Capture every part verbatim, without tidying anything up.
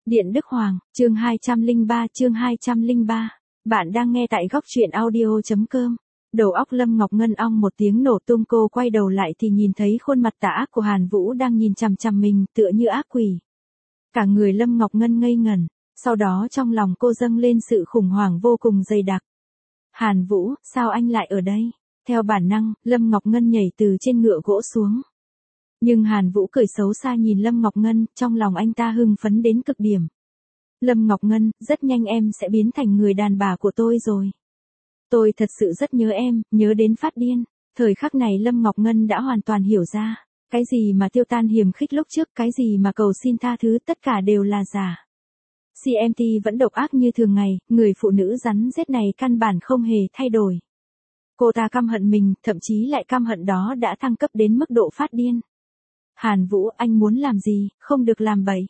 Điện Đức Hoàng, chương hai trăm lẻ ba chương hai trăm lẻ ba. Bạn đang nghe tại góc truyện audio.com. Đầu óc Lâm Ngọc Ngân ong một tiếng nổ tung, cô quay đầu lại thì nhìn thấy khuôn mặt tà ác của Hàn Vũ đang nhìn chằm chằm mình tựa như ác quỷ. Cả người Lâm Ngọc Ngân ngây ngẩn, sau đó trong lòng cô dâng lên sự khủng hoảng vô cùng dày đặc. Hàn Vũ, sao anh lại ở đây? Theo bản năng, Lâm Ngọc Ngân nhảy từ trên ngựa gỗ xuống. Nhưng Hàn Vũ cười xấu xa nhìn Lâm Ngọc Ngân, trong lòng anh ta hưng phấn đến cực điểm. Lâm Ngọc Ngân, rất nhanh em sẽ biến thành người đàn bà của tôi rồi. Tôi thật sự rất nhớ em, nhớ đến phát điên. Thời khắc này Lâm Ngọc Ngân đã hoàn toàn hiểu ra, cái gì mà tiêu tan hiềm khích lúc trước, cái gì mà cầu xin tha thứ, tất cả đều là giả. xê em tê vẫn độc ác như thường ngày, người phụ nữ rắn rết này căn bản không hề thay đổi. Cô ta căm hận mình, thậm chí lại căm hận đó đã thăng cấp đến mức độ phát điên. Hàn Vũ, anh muốn làm gì, không được làm bậy.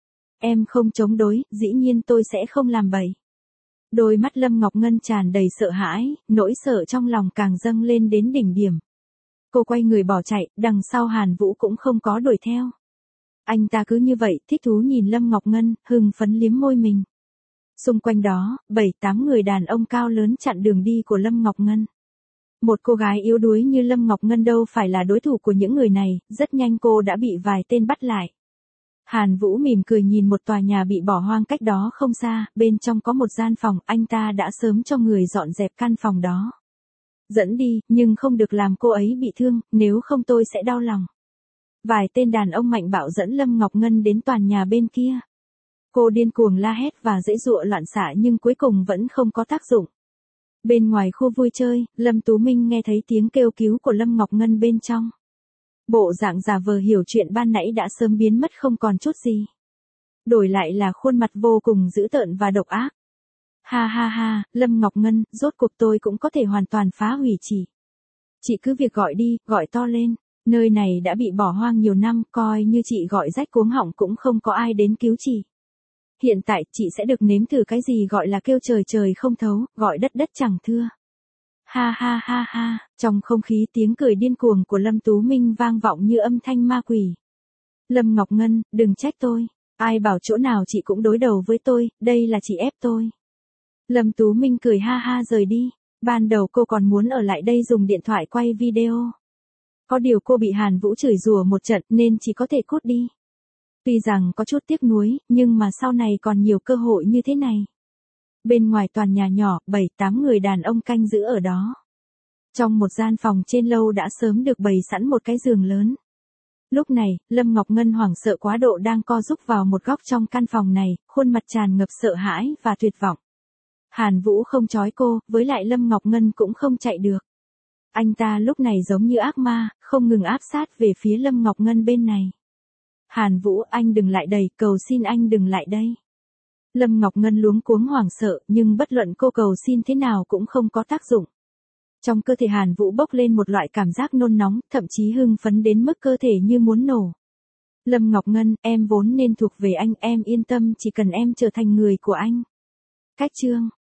Em không chống đối, dĩ nhiên tôi sẽ không làm bậy. Đôi mắt Lâm Ngọc Ngân tràn đầy sợ hãi, nỗi sợ trong lòng càng dâng lên đến đỉnh điểm. Cô quay người bỏ chạy, đằng sau Hàn Vũ cũng không có đuổi theo. Anh ta cứ như vậy, thích thú nhìn Lâm Ngọc Ngân, hưng phấn liếm môi mình. Xung quanh đó, bảy tám người đàn ông cao lớn chặn đường đi của Lâm Ngọc Ngân. Một cô gái yếu đuối như Lâm Ngọc Ngân đâu phải là đối thủ của những người này, rất nhanh cô đã bị vài tên bắt lại. Hàn Vũ mỉm cười nhìn một tòa nhà bị bỏ hoang cách đó không xa, bên trong có một gian phòng, anh ta đã sớm cho người dọn dẹp căn phòng đó. Dẫn đi, nhưng không được làm cô ấy bị thương, nếu không tôi sẽ đau lòng. Vài tên đàn ông mạnh bạo dẫn Lâm Ngọc Ngân đến tòa nhà bên kia. Cô điên cuồng la hét và giãy giụa loạn xạ nhưng cuối cùng vẫn không có tác dụng. Bên ngoài khu vui chơi, Lâm Tú Minh nghe thấy tiếng kêu cứu của Lâm Ngọc Ngân bên trong. Bộ dạng giả vờ hiểu chuyện ban nãy đã sớm biến mất không còn chút gì. Đổi lại là khuôn mặt vô cùng dữ tợn và độc ác. Ha ha ha, Lâm Ngọc Ngân, rốt cuộc tôi cũng có thể hoàn toàn phá hủy chị. Chị cứ việc gọi đi, gọi to lên. Nơi này đã bị bỏ hoang nhiều năm, coi như chị gọi rách cuống họng cũng không có ai đến cứu chị. Hiện tại, chị sẽ được nếm thử cái gì gọi là kêu trời trời không thấu, gọi đất đất chẳng thưa. Ha ha ha ha, trong không khí tiếng cười điên cuồng của Lâm Tú Minh vang vọng như âm thanh ma quỷ. Lâm Ngọc Ngân, đừng trách tôi. Ai bảo chỗ nào chị cũng đối đầu với tôi, đây là chị ép tôi. Lâm Tú Minh cười ha ha rời đi. Ban đầu cô còn muốn ở lại đây dùng điện thoại quay video. Có điều cô bị Hàn Vũ chửi rủa một trận nên chỉ có thể cút đi. Tuy rằng có chút tiếc nuối, nhưng mà sau này còn nhiều cơ hội như thế này. Bên ngoài tòa nhà nhỏ, bảy tám người đàn ông canh giữ ở đó. Trong một gian phòng trên lâu đã sớm được bày sẵn một cái giường lớn. Lúc này, Lâm Ngọc Ngân hoảng sợ quá độ đang co rúm vào một góc trong căn phòng này, khuôn mặt tràn ngập sợ hãi và tuyệt vọng. Hàn Vũ không trói cô, với lại Lâm Ngọc Ngân cũng không chạy được. Anh ta lúc này giống như ác ma, không ngừng áp sát về phía Lâm Ngọc Ngân bên này. Hàn Vũ, anh đừng lại đây, cầu xin anh đừng lại đây. Lâm Ngọc Ngân luống cuống hoảng sợ, nhưng bất luận cô cầu xin thế nào cũng không có tác dụng. Trong cơ thể Hàn Vũ bốc lên một loại cảm giác nôn nóng, thậm chí hưng phấn đến mức cơ thể như muốn nổ. Lâm Ngọc Ngân, em vốn nên thuộc về anh, em yên tâm, chỉ cần em trở thành người của anh. Cách chương